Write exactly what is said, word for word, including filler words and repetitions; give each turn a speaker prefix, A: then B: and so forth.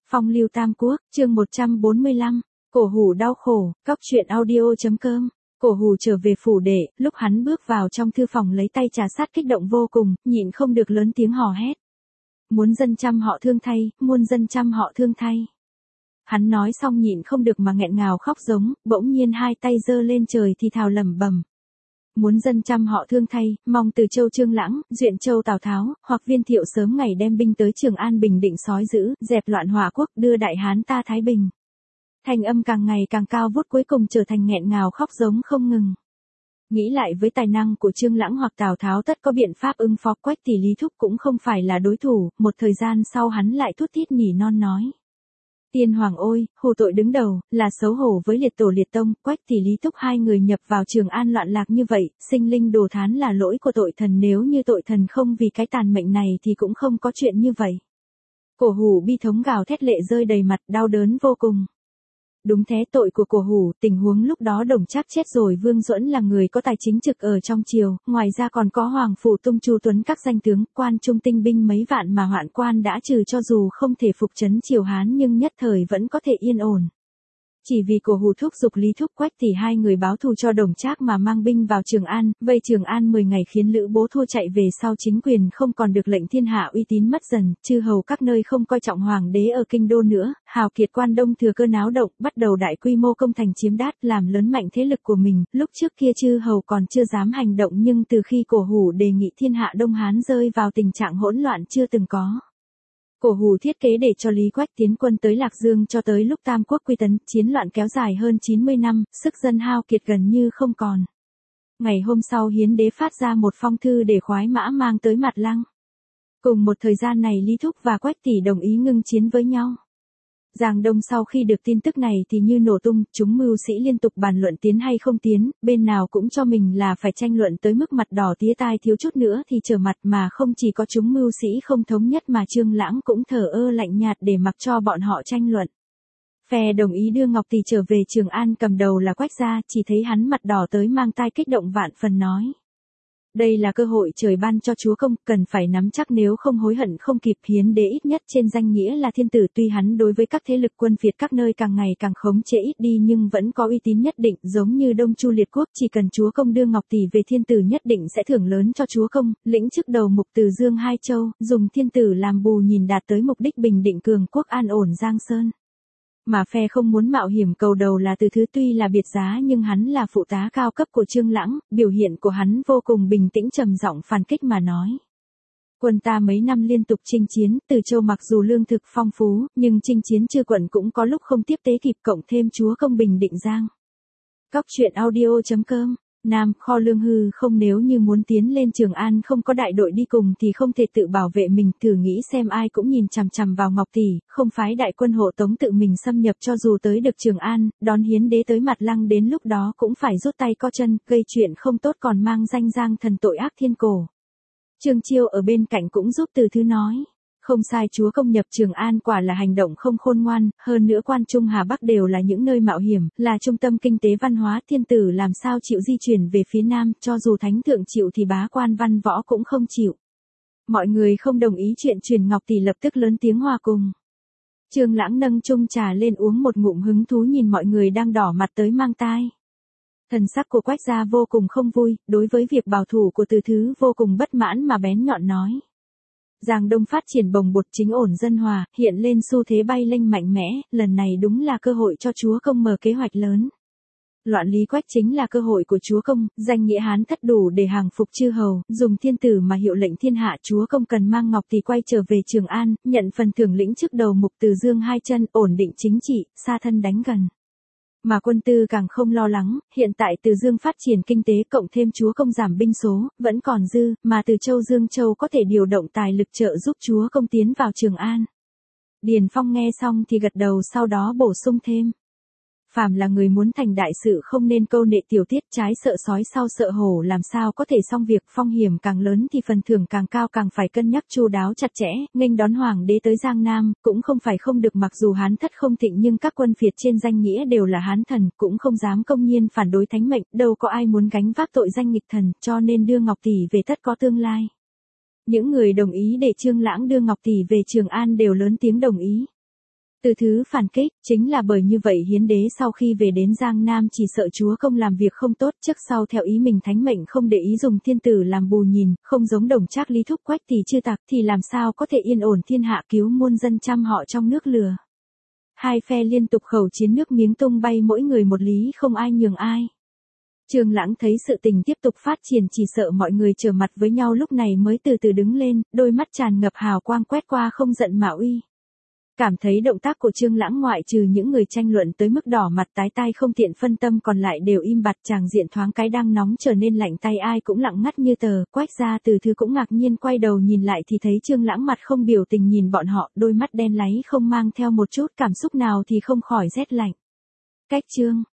A: Phong lưu Tam Quốc, chương một trăm bốn mươi lăm, Cổ Hủ đau khổ, cóc truyện audio.com. Cổ Hủ trở về phủ đệ, lúc hắn bước vào trong thư phòng lấy tay trà sát kích động vô cùng, nhịn không được lớn tiếng hò hét. Muốn dân trăm họ thương thay, muôn dân trăm họ thương thay. Hắn nói xong nhịn không được mà nghẹn ngào khóc giống, bỗng nhiên hai tay giơ lên trời thì thào lẩm bẩm. Muốn dân trăm họ thương thay, mong Từ Châu Trương Lãng, Duyện Châu Tào Tháo, hoặc Viên Thiệu sớm ngày đem binh tới Trường An bình định sói dữ, dẹp loạn hỏa quốc, đưa đại hán ta thái bình. Thanh âm càng ngày càng cao vút cuối cùng trở thành nghẹn ngào khóc giống không ngừng. Nghĩ lại với tài năng của Trương Lãng hoặc Tào Tháo tất có biện pháp ứng phó, Quách tỷ Lý Thúc cũng không phải là đối thủ, một thời gian sau hắn lại thút thít nỉ non nói. Tiên hoàng ôi, hù tội đứng đầu, là xấu hổ với liệt tổ liệt tông, Quách tỷ Lý Thúc hai người nhập vào Trường An loạn lạc như vậy, sinh linh đồ thán là lỗi của tội thần, nếu như tội thần không vì cái tàn mệnh này thì cũng không có chuyện như vậy. Cổ Hủ bi thống gào thét lệ rơi đầy mặt, đau đớn vô cùng. Đúng thế, tội của Cổ Hủ, tình huống lúc đó Đồng Trác chết rồi, Vương Duẫn là người có tài chính trực ở trong triều, ngoài ra còn có Hoàng phủ Tung Chu Tuấn các danh tướng, quan trung tinh binh mấy vạn mà hoạn quan đã trừ, cho dù không thể phục trấn triều Hán nhưng nhất thời vẫn có thể yên ổn. Chỉ vì Cổ Hủ thúc giục Lý Thúc Quách thì hai người báo thù cho Đồng Trác mà mang binh vào Trường An, vây Trường An mười ngày khiến Lữ Bố thua chạy về, sau chính quyền không còn được lệnh thiên hạ, uy tín mất dần, chư hầu các nơi không coi trọng hoàng đế ở kinh đô nữa, hào kiệt quan Đông thừa cơ náo động, bắt đầu đại quy mô công thành chiếm đát, làm lớn mạnh thế lực của mình, lúc trước kia chư hầu còn chưa dám hành động nhưng từ khi Cổ Hủ đề nghị thiên hạ Đông Hán rơi vào tình trạng hỗn loạn chưa từng có. Cổ Hủ thiết kế để cho Lý Quách tiến quân tới Lạc Dương, cho tới lúc Tam Quốc quy tấn, chiến loạn kéo dài hơn chín mươi năm, sức dân hao kiệt gần như không còn. Ngày hôm sau Hiến đế phát ra một phong thư để khoái mã mang tới Mặt Lăng. Cùng một thời gian này Lý Thúc và Quách tỷ đồng ý ngưng chiến với nhau. Giang Đông sau khi được tin tức này thì như nổ tung, chúng mưu sĩ liên tục bàn luận tiến hay không tiến, bên nào cũng cho mình là phải tranh luận tới mức mặt đỏ tía tai, thiếu chút nữa thì trở mặt, mà không chỉ có chúng mưu sĩ không thống nhất mà Trương Lãng cũng thờ ơ lạnh nhạt để mặc cho bọn họ tranh luận. Phe đồng ý đưa Ngọc Tỷ trở về Trường An cầm đầu là Quách gia, chỉ thấy hắn mặt đỏ tới mang tai kích động vạn phần nói. Đây là cơ hội trời ban cho chúa công, cần phải nắm chắc, nếu không hối hận không kịp. Hiến đế ít nhất trên danh nghĩa là thiên tử, tuy hắn đối với các thế lực quân phiệt các nơi càng ngày càng khống chế ít đi nhưng vẫn có uy tín nhất định, giống như Đông Chu liệt quốc, chỉ cần chúa công đưa Ngọc Tỷ về thiên tử nhất định sẽ thưởng lớn cho chúa công, lĩnh chức đầu mục Từ Dương hai châu, dùng thiên tử làm bù nhìn đạt tới mục đích bình định cường quốc an ổn Giang Sơn. Mà phe không muốn mạo hiểm cầu đầu là Từ Thứ, tuy là biệt giá nhưng hắn là phụ tá cao cấp của Trương Lãng, biểu hiện của hắn vô cùng bình tĩnh trầm giọng phản kích mà nói. Quân ta mấy năm liên tục chinh chiến, Từ Châu mặc dù lương thực phong phú, nhưng chinh chiến chư quận cũng có lúc không tiếp tế kịp, cộng thêm chúa công bình định Giang. Cóc truyện audio.com. Nam, kho lương hư không, nếu như muốn tiến lên Trường An không có đại đội đi cùng thì không thể tự bảo vệ mình, thử nghĩ xem, ai cũng nhìn chằm chằm vào Ngọc Tỷ, không phái đại quân hộ tống tự mình xâm nhập, cho dù tới được Trường An, đón Hiến đế tới Mặt Lăng đến lúc đó cũng phải rút tay co chân, gây chuyện không tốt còn mang danh Giang thần tội ác thiên cổ. Trương Chiêu ở bên cạnh cũng giúp Từ Thứ nói. Không sai, chúa công nhập Trường An quả là hành động không khôn ngoan, hơn nữa quan Trung Hà Bắc đều là những nơi mạo hiểm, là trung tâm kinh tế văn hóa, thiên tử làm sao chịu di chuyển về phía Nam, cho dù thánh thượng chịu thì bá quan văn võ cũng không chịu. Mọi người không đồng ý chuyện truyền Ngọc Tỷ lập tức lớn tiếng hòa cùng. Trương Lãng nâng chung trà lên uống một ngụm hứng thú nhìn mọi người đang đỏ mặt tới mang tai. Thần sắc của Quách gia vô cùng không vui, đối với việc bảo thủ của Từ Thứ vô cùng bất mãn mà bén nhọn nói. Giang Đông phát triển bồng bột, chính ổn dân hòa, hiện lên xu thế bay lênh mạnh mẽ, lần này đúng là cơ hội cho chúa công mở kế hoạch lớn. Loạn Lý Quách chính là cơ hội của chúa công, danh nghĩa Hán thất đủ để hàng phục chư hầu, dùng thiên tử mà hiệu lệnh thiên hạ, chúa công cần mang Ngọc Tỷ quay trở về Trường An, nhận phần thưởng lĩnh chức đầu mục Từ Dương hai chân, ổn định chính trị, xa thân đánh gần. Mà quân tư càng không lo lắng, hiện tại Từ Dương phát triển kinh tế cộng thêm chúa công giảm binh số, vẫn còn dư, mà Từ Châu Dương Châu có thể điều động tài lực trợ giúp chúa công tiến vào Trường An. Điền Phong nghe xong thì gật đầu, sau đó bổ sung thêm. Phàm là người muốn thành đại sự không nên câu nệ tiểu tiết, trái sợ sói sau sợ hổ, làm sao có thể xong việc, phong hiểm càng lớn thì phần thưởng càng cao, càng phải cân nhắc chu đáo chặt chẽ. Nghênh đón hoàng đế tới Giang Nam, cũng không phải không được, mặc dù Hán thất không thịnh nhưng các quân phiệt trên danh nghĩa đều là Hán thần, cũng không dám công nhiên phản đối thánh mệnh, đâu có ai muốn gánh vác tội danh nghịch thần, cho nên đưa Ngọc Tỷ về tất có tương lai. Những người đồng ý để Trương Lãng đưa Ngọc Tỷ về Trường An đều lớn tiếng đồng ý. Từ thứ phản kích, chính là bởi như vậy Hiến đế sau khi về đến Giang Nam chỉ sợ chúa công làm việc không tốt, trước sau theo ý mình thánh mệnh không để ý dùng thiên tử làm bù nhìn, không giống Đồng Trác Lý Thúc Quách thì chưa tặc thì làm sao có thể yên ổn thiên hạ cứu muôn dân trăm họ trong nước lừa. Hai phe liên tục khẩu chiến nước miếng tung bay mỗi người một lý không ai nhường ai. Trương Lãng thấy sự tình tiếp tục phát triển chỉ sợ mọi người trở mặt với nhau lúc này mới từ từ đứng lên, đôi mắt tràn ngập hào quang quét qua không giận mà uy. Cảm thấy động tác của Trương Lãng ngoại trừ những người tranh luận tới mức đỏ mặt tái tai không tiện phân tâm còn lại đều im bặt tràng diện thoáng cái đang nóng trở nên lạnh tay ai cũng lặng ngắt như tờ, Quách Gia Từ Thư cũng ngạc nhiên quay đầu nhìn lại thì thấy Trương Lãng mặt không biểu tình nhìn bọn họ, đôi mắt đen láy không mang theo một chút cảm xúc nào thì không khỏi rét lạnh. Cách Trương